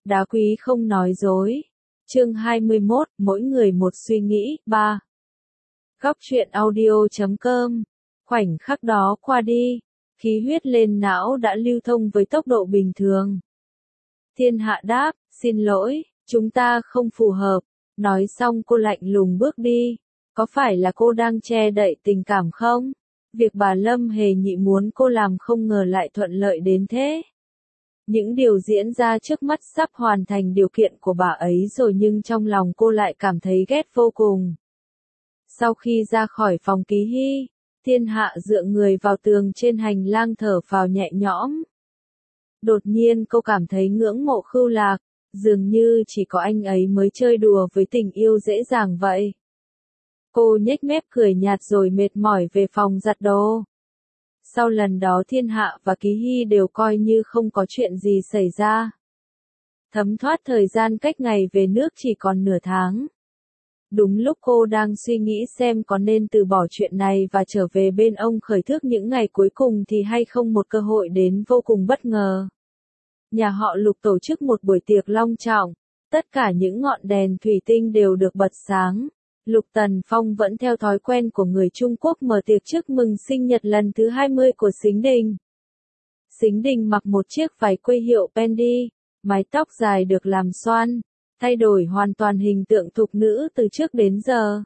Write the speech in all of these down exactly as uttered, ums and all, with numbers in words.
Đá quý không nói dối. Chương hai mươi mốt, mỗi người một suy nghĩ. ba. Góc truyện audio chấm com. Khoảnh khắc đó qua đi, khí huyết lên não đã lưu thông với tốc độ bình thường. Thiên Hạ đáp, xin lỗi, chúng ta không phù hợp. Nói xong cô lạnh lùng bước đi. Có phải là cô đang che đậy tình cảm không? Việc bà Lâm Hề Nhị muốn cô làm không ngờ lại thuận lợi đến thế. Những điều diễn ra trước mắt sắp hoàn thành điều kiện của bà ấy rồi, nhưng trong lòng cô lại cảm thấy ghét vô cùng. Sau khi ra khỏi phòng Ký Hy, Thiên Hạ dựa người vào tường trên hành lang thở phào nhẹ nhõm. Đột nhiên cô cảm thấy ngưỡng mộ Khưu Lạc, dường như chỉ có anh ấy mới chơi đùa với tình yêu dễ dàng vậy. Cô nhếch mép cười nhạt rồi mệt mỏi về phòng giặt đồ. Sau lần đó Thiên Hạ và Ký Hy đều coi như không có chuyện gì xảy ra. Thấm thoát thời gian cách ngày về nước chỉ còn nửa tháng. Đúng lúc cô đang suy nghĩ xem có nên từ bỏ chuyện này và trở về bên ông Khởi Thước những ngày cuối cùng thì hay không, một cơ hội đến vô cùng bất ngờ. Nhà họ Lục tổ chức một buổi tiệc long trọng, tất cả những ngọn đèn thủy tinh đều được bật sáng. Lục Tần Phong vẫn theo thói quen của người Trung Quốc mở tiệc chúc mừng sinh nhật lần thứ hai mươi của Sính Đình. Sính Đình mặc một chiếc váy quê hiệu Pendi, mái tóc dài được làm xoăn, thay đổi hoàn toàn hình tượng thục nữ từ trước đến giờ.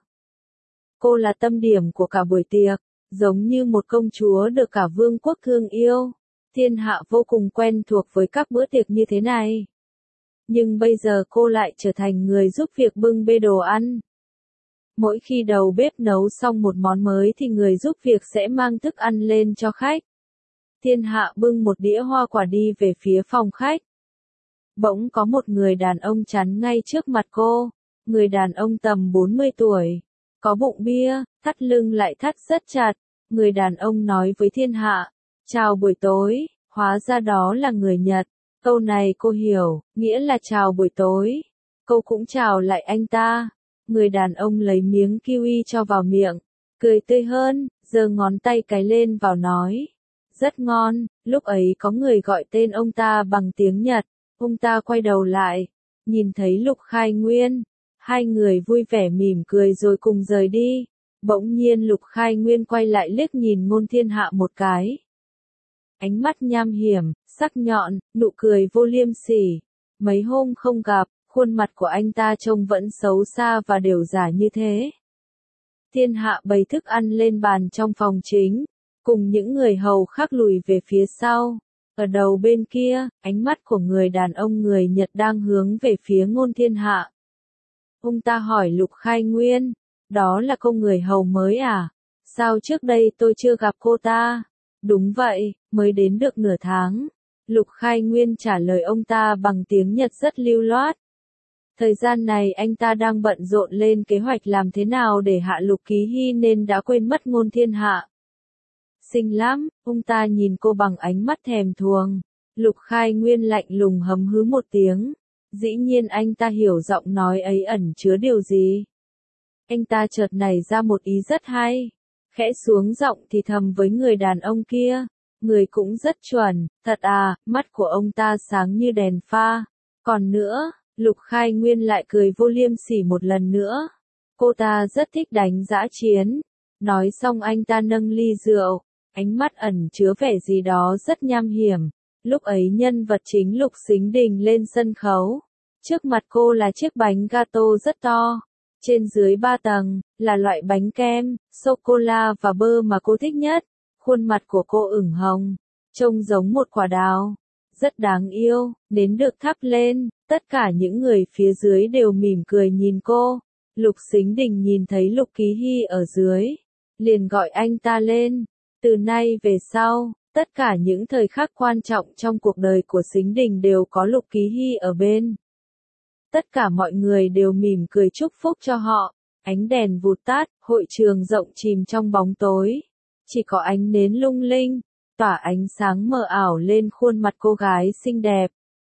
Cô là tâm điểm của cả buổi tiệc, giống như một công chúa được cả vương quốc thương yêu. Thiên Hạ vô cùng quen thuộc với các bữa tiệc như thế này. Nhưng bây giờ cô lại trở thành người giúp việc bưng bê đồ ăn. Mỗi khi đầu bếp nấu xong một món mới thì người giúp việc sẽ mang thức ăn lên cho khách. Thiên Hạ bưng một đĩa hoa quả đi về phía phòng khách. Bỗng có một người đàn ông chắn ngay trước mặt cô. Người đàn ông tầm bốn mươi tuổi, có bụng bia, thắt lưng lại thắt rất chặt. Người đàn ông nói với Thiên Hạ, chào buổi tối, hóa ra đó là người Nhật. Câu này cô hiểu, nghĩa là chào buổi tối. Cô cũng chào lại anh ta. Người đàn ông lấy miếng kiwi cho vào miệng, cười tươi hơn, giơ ngón tay cái lên vào nói. Rất ngon. Lúc ấy có người gọi tên ông ta bằng tiếng Nhật. Ông ta quay đầu lại, nhìn thấy Lục Khai Nguyên. Hai người vui vẻ mỉm cười rồi cùng rời đi. Bỗng nhiên Lục Khai Nguyên quay lại liếc nhìn Ngôn Thiên Hạ một cái. Ánh mắt nham hiểm, sắc nhọn, nụ cười vô liêm sỉ. Mấy hôm không gặp, khuôn mặt của anh ta trông vẫn xấu xa và đều giả như thế. Thiên Hạ bày thức ăn lên bàn trong phòng chính, cùng những người hầu khác lùi về phía sau. Ở đầu bên kia, ánh mắt của người đàn ông người Nhật đang hướng về phía Ngôn Thiên Hạ. Ông ta hỏi Lục Khai Nguyên, đó là cô người hầu mới à? Sao trước đây tôi chưa gặp cô ta? Đúng vậy, mới đến được nửa tháng. Lục Khai Nguyên trả lời ông ta bằng tiếng Nhật rất lưu loát. Thời gian này anh ta đang bận rộn lên kế hoạch làm thế nào để hạ Lục Ký Hy nên đã quên mất Ngôn Thiên Hạ. Xinh lắm, ông ta nhìn cô bằng ánh mắt thèm thuồng. Lục Khai Nguyên lạnh lùng hấm hứ một tiếng. Dĩ nhiên anh ta hiểu giọng nói ấy ẩn chứa điều gì. Anh ta chợt nảy ra một ý rất hay. Khẽ xuống giọng thì thầm với người đàn ông kia. Người cũng rất chuẩn, thật à, mắt của ông ta sáng như đèn pha. Còn nữa, Lục Khai Nguyên lại cười vô liêm sỉ một lần nữa. Cô ta rất thích đánh dã chiến. Nói xong anh ta nâng ly rượu, ánh mắt ẩn chứa vẻ gì đó rất nham hiểm. Lúc ấy nhân vật chính Lục Sính Đình lên sân khấu. Trước mặt cô là chiếc bánh gato rất to. Trên dưới ba tầng, là loại bánh kem, sô-cô-la và bơ mà cô thích nhất. Khuôn mặt của cô ửng hồng, trông giống một quả đào. Rất đáng yêu, nến được thắp lên, tất cả những người phía dưới đều mỉm cười nhìn cô. Lục Sính Đình nhìn thấy Lục Ký Hy ở dưới, liền gọi anh ta lên. Từ nay về sau, tất cả những thời khắc quan trọng trong cuộc đời của Sính Đình đều có Lục Ký Hy ở bên. Tất cả mọi người đều mỉm cười chúc phúc cho họ. Ánh đèn vụt tắt, hội trường rộng chìm trong bóng tối. Chỉ có ánh nến lung linh, tỏa ánh sáng mờ ảo lên khuôn mặt cô gái xinh đẹp.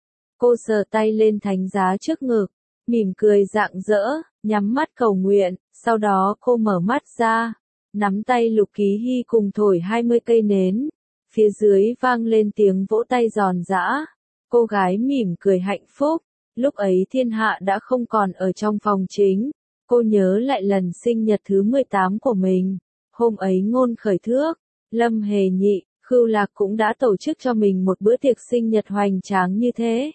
Cô sờ tay lên thánh giá trước ngực, mỉm cười rạng rỡ, nhắm mắt cầu nguyện, sau đó cô mở mắt ra, nắm tay Lục Ký Hy cùng thổi hai mươi cây nến. Phía dưới vang lên tiếng vỗ tay giòn giã. Cô gái mỉm cười hạnh phúc, Lúc ấy thiên hạ đã không còn ở trong phòng chính. Cô nhớ lại lần sinh nhật thứ mười tám của mình. Hôm ấy ngôn khởi thước, Lâm Hề Nhị, Khưu Lạc cũng đã tổ chức cho mình một bữa tiệc sinh nhật hoành tráng như thế.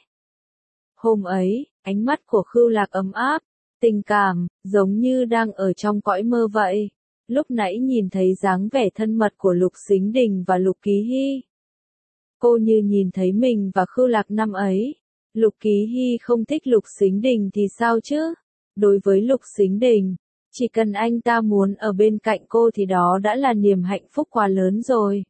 Hôm ấy, ánh mắt của Khưu Lạc ấm áp, tình cảm, giống như đang ở trong cõi mơ vậy. Lúc nãy nhìn thấy dáng vẻ thân mật của Lục Sính Đình và Lục Ký Hy. Cô như nhìn thấy mình và Khưu Lạc năm ấy. Lục Ký Hy không thích Lục Sính Đình thì sao chứ? Đối với Lục Sính Đình, chỉ cần anh ta muốn ở bên cạnh cô thì đó đã là niềm hạnh phúc quá lớn rồi.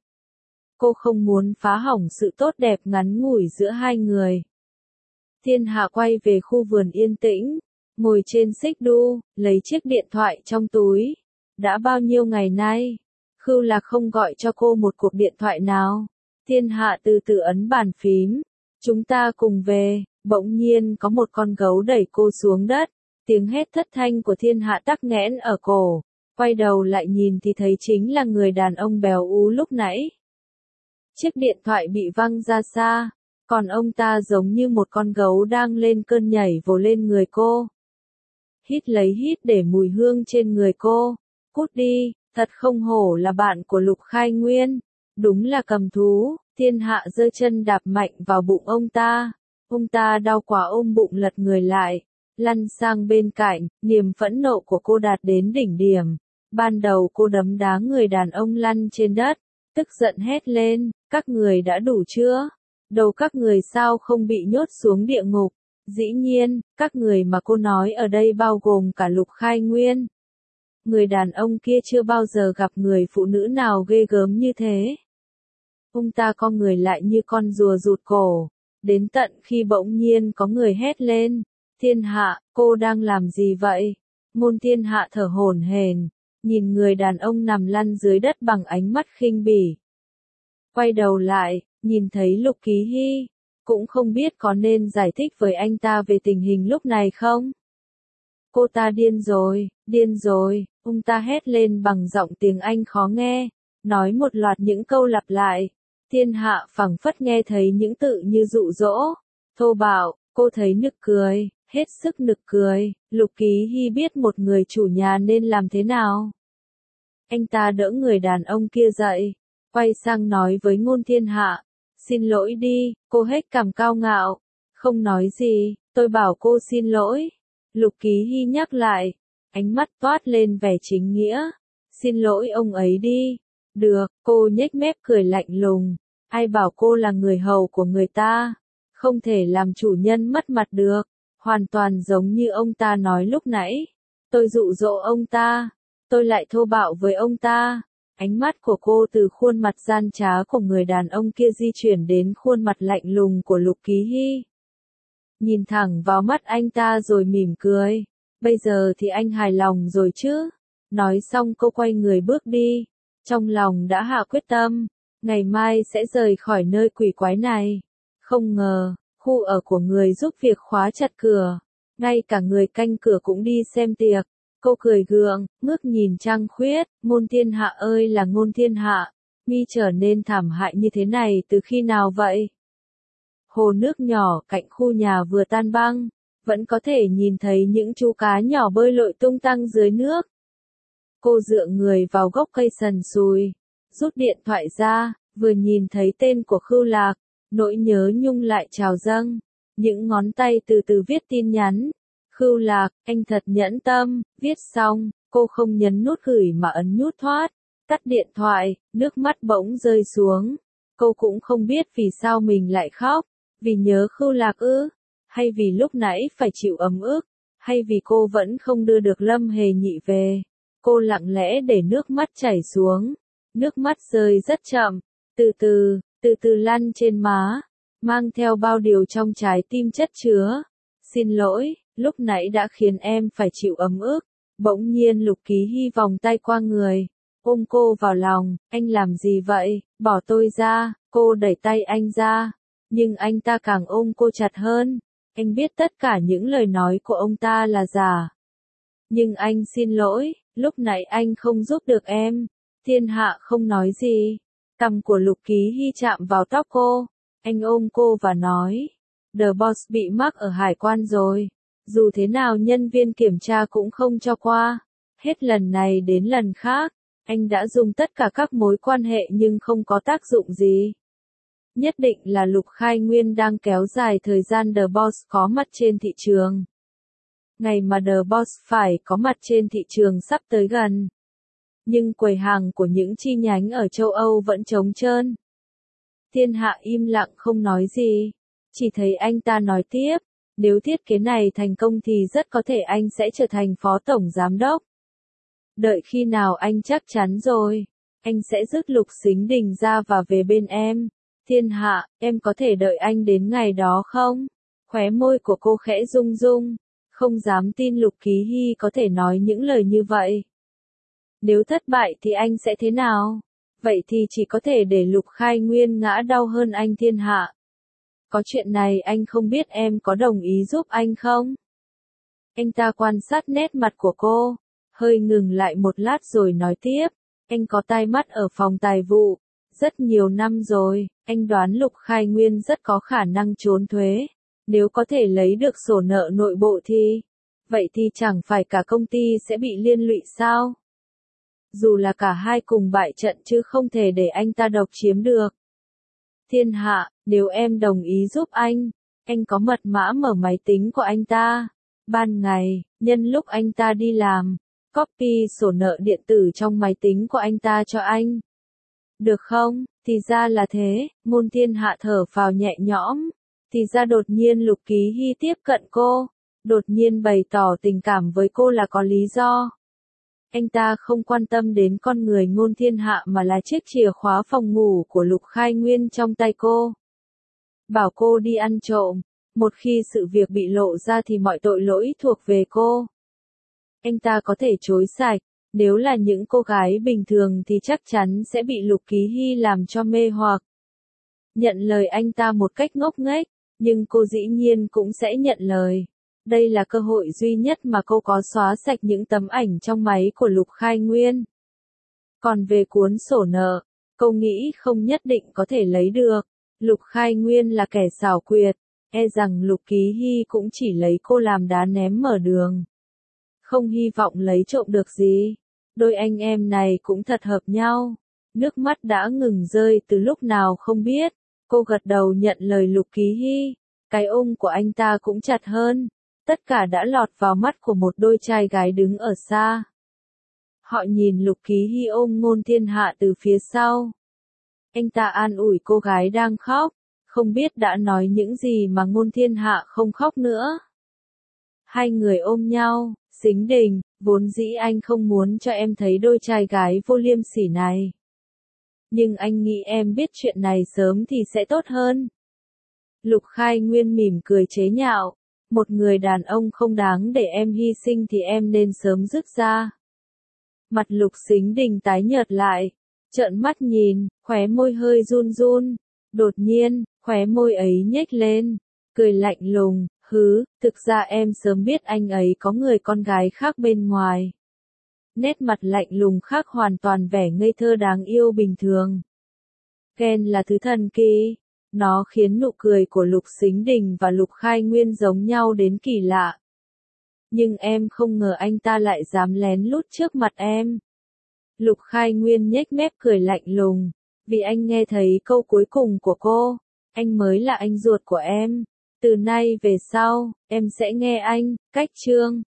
Cô không muốn phá hỏng sự tốt đẹp ngắn ngủi giữa hai người. Thiên Hạ quay về khu vườn yên tĩnh, ngồi trên xích đu, lấy chiếc điện thoại trong túi. Đã bao nhiêu ngày nay, Khưu Lạc không gọi cho cô một cuộc điện thoại nào. Thiên Hạ từ từ ấn bàn phím. Chúng ta cùng về, bỗng nhiên có một con gấu đẩy cô xuống đất. Tiếng hét thất thanh của Thiên Hạ tắc nghẽn ở cổ. Quay đầu lại nhìn thì thấy chính là người đàn ông béo ú lúc nãy. Chiếc điện thoại bị văng ra xa, còn ông ta giống như một con gấu đang lên cơn nhảy vồ lên người cô. Hít lấy hít để mùi hương trên người cô. Cút đi, thật không hổ là bạn của Lục Khai Nguyên. Đúng là cầm thú. Thiên Hạ giơ chân đạp mạnh vào bụng ông ta. Ông ta đau quá ôm bụng lật người lại, lăn sang bên cạnh. Niềm phẫn nộ của cô đạt đến đỉnh điểm. Ban đầu cô đấm đá người đàn ông lăn trên đất, tức giận hét lên, các người đã đủ chưa? Đầu các người sao không bị nhốt xuống địa ngục? Dĩ nhiên, các người mà cô nói ở đây bao gồm cả Lục Khai Nguyên. Người đàn ông kia chưa bao giờ gặp người phụ nữ nào ghê gớm như thế. Ông ta co người lại như con rùa rụt cổ, đến tận khi bỗng nhiên có người hét lên, Thiên Hạ, cô đang làm gì vậy? Môn Thiên Hạ thở hổn hển, nhìn người đàn ông nằm lăn dưới đất bằng ánh mắt khinh bỉ. Quay đầu lại, nhìn thấy Lục Ký Hy, cũng không biết có nên giải thích với anh ta về tình hình lúc này không? Cô ta điên rồi, điên rồi, ông ta hét lên bằng giọng tiếng Anh khó nghe, nói một loạt những câu lặp lại. Thiên Hạ phảng phất nghe thấy những tự như dụ dỗ, thô bạo, cô thấy nực cười, hết sức nực cười. Lục Ký Hy biết một người chủ nhà nên làm thế nào. Anh ta đỡ người đàn ông kia dậy, quay sang nói với Ngôn Thiên Hạ, xin lỗi đi, cô hết cằm cao ngạo, không nói gì, tôi bảo cô xin lỗi. Lục Ký Hy nhắc lại, ánh mắt toát lên vẻ chính nghĩa, xin lỗi ông ấy đi. Được, cô nhếch mép cười lạnh lùng, ai bảo cô là người hầu của người ta, không thể làm chủ nhân mất mặt được, hoàn toàn giống như ông ta nói lúc nãy. Tôi dụ dỗ ông ta, tôi lại thô bạo với ông ta. Ánh mắt của cô từ khuôn mặt gian trá của người đàn ông kia di chuyển đến khuôn mặt lạnh lùng của Lục Ký Hy. Nhìn thẳng vào mắt anh ta rồi mỉm cười, bây giờ thì anh hài lòng rồi chứ? Nói xong cô quay người bước đi, trong lòng đã hạ quyết tâm, ngày mai sẽ rời khỏi nơi quỷ quái này. Không ngờ, khu ở của người giúp việc khóa chặt cửa, ngay cả người canh cửa cũng đi xem tiệc. Cô cười gượng, ngước nhìn trăng khuyết, Ngôn Thiên Hạ ơi là Ngôn Thiên Hạ, mi trở nên thảm hại như thế này từ khi nào vậy? Hồ nước nhỏ cạnh khu nhà vừa tan băng, vẫn có thể nhìn thấy những chú cá nhỏ bơi lội tung tăng dưới nước. Cô dựa người vào gốc cây sần sùi, rút điện thoại ra, vừa nhìn thấy tên của Khưu Lạc, nỗi nhớ nhung lại trào dâng, những ngón tay từ từ viết tin nhắn. Khưu Lạc, anh thật nhẫn tâm, viết xong, cô không nhấn nút gửi mà ấn nút thoát, tắt điện thoại, nước mắt bỗng rơi xuống. Cô cũng không biết vì sao mình lại khóc, vì nhớ Khưu Lạc ư, hay vì lúc nãy phải chịu ấm ức, hay vì cô vẫn không đưa được Lâm Hề Nhị về. Cô lặng lẽ để nước mắt chảy xuống, nước mắt rơi rất chậm, từ từ, từ từ lăn trên má, mang theo bao điều trong trái tim chất chứa. Xin lỗi, lúc nãy đã khiến em phải chịu ấm ức. Bỗng nhiên Lục Ký Hy vòng tay qua người, ôm cô vào lòng, anh làm gì vậy, bỏ tôi ra. Cô đẩy tay anh ra, nhưng anh ta càng ôm cô chặt hơn. Anh biết tất cả những lời nói của ông ta là giả. Nhưng anh xin lỗi, lúc nãy anh không giúp được em. Thiên Hạ không nói gì. Cằm của Lục Ký Hy chạm vào tóc cô. Anh ôm cô và nói, The Boss bị mắc ở hải quan rồi. Dù thế nào nhân viên kiểm tra cũng không cho qua. Hết lần này đến lần khác, anh đã dùng tất cả các mối quan hệ nhưng không có tác dụng gì. Nhất định là Lục Khai Nguyên đang kéo dài thời gian The Boss có mặt trên thị trường. Ngày mà The Boss phải có mặt trên thị trường sắp tới gần. Nhưng quầy hàng của những chi nhánh ở châu Âu vẫn trống trơn. Thiên Hạ im lặng không nói gì. Chỉ thấy anh ta nói tiếp, nếu thiết kế này thành công thì rất có thể anh sẽ trở thành phó tổng giám đốc. Đợi khi nào anh chắc chắn rồi, anh sẽ rước Lục Sính Đình ra và về bên em. Thiên Hạ, em có thể đợi anh đến ngày đó không? Khóe môi của cô khẽ rung rung, không dám tin Lục Ký Hy có thể nói những lời như vậy. Nếu thất bại thì anh sẽ thế nào? Vậy thì chỉ có thể để Lục Khai Nguyên ngã đau hơn anh. Thiên Hạ. Có chuyện này anh không biết em có đồng ý giúp anh không? Anh ta quan sát nét mặt của cô, hơi ngừng lại một lát rồi nói tiếp, anh có tai mắt ở phòng tài vụ, rất nhiều năm rồi, anh đoán Lục Khai Nguyên rất có khả năng trốn thuế, nếu có thể lấy được sổ nợ nội bộ thì, vậy thì chẳng phải cả công ty sẽ bị liên lụy sao? Dù là cả hai cùng bại trận chứ không thể để anh ta độc chiếm được. Thiên Hạ, nếu em đồng ý giúp anh, anh có mật mã mở máy tính của anh ta. Ban ngày, nhân lúc anh ta đi làm, copy sổ nợ điện tử trong máy tính của anh ta cho anh. Được không? Thì ra là thế, Ngôn Thiên Hạ thở phào nhẹ nhõm. Thì ra đột nhiên Lục Ký Hy tiếp cận cô, đột nhiên bày tỏ tình cảm với cô là có lý do. Anh ta không quan tâm đến con người Ngôn Thiên Hạ mà là chiếc chìa khóa phòng ngủ của Lục Khai Nguyên trong tay cô. Bảo cô đi ăn trộm, một khi sự việc bị lộ ra thì mọi tội lỗi thuộc về cô. Anh ta có thể chối sạch, nếu là những cô gái bình thường thì chắc chắn sẽ bị Lục Ký Hy làm cho mê hoặc. Nhận lời anh ta một cách ngốc nghếch, nhưng cô dĩ nhiên cũng sẽ nhận lời. Đây là cơ hội duy nhất mà cô có xóa sạch những tấm ảnh trong máy của Lục Khai Nguyên. Còn về cuốn sổ nợ, cô nghĩ không nhất định có thể lấy được. Lục Khai Nguyên là kẻ xảo quyệt, e rằng Lục Ký Hy cũng chỉ lấy cô làm đá ném mở đường. Không hy vọng lấy trộm được gì. Đôi anh em này cũng thật hợp nhau. Nước mắt đã ngừng rơi từ lúc nào không biết. Cô gật đầu nhận lời Lục Ký Hy. Cái ôm của anh ta cũng chặt hơn. Tất cả đã lọt vào mắt của một đôi trai gái đứng ở xa. Họ nhìn Lục Ký Hy ôm Ngôn Thiên Hạ từ phía sau. Anh ta an ủi cô gái đang khóc, không biết đã nói những gì mà Ngôn Thiên Hạ không khóc nữa. Hai người ôm nhau, Sính Đình, vốn dĩ anh không muốn cho em thấy đôi trai gái vô liêm sỉ này. Nhưng anh nghĩ em biết chuyện này sớm thì sẽ tốt hơn. Lục Khai Nguyên mỉm cười chế nhạo. Một người đàn ông không đáng để em hy sinh thì em nên sớm dứt ra. Mặt Lục Sính Đình tái nhợt lại, trợn mắt nhìn, khóe môi hơi run run. Đột nhiên, khóe môi ấy nhếch lên, cười lạnh lùng, hứ, thực ra em sớm biết anh ấy có người con gái khác bên ngoài. Nét mặt lạnh lùng khác hoàn toàn vẻ ngây thơ đáng yêu bình thường. Ghen là thứ thần kỳ. Nó khiến nụ cười của Lục Sính Đình và Lục Khai Nguyên giống nhau đến kỳ lạ. Nhưng em không ngờ anh ta lại dám lén lút trước mặt em. Lục Khai Nguyên nhếch mép cười lạnh lùng, vì anh nghe thấy câu cuối cùng của cô, anh mới là anh ruột của em. Từ nay về sau, em sẽ nghe anh. Cách chương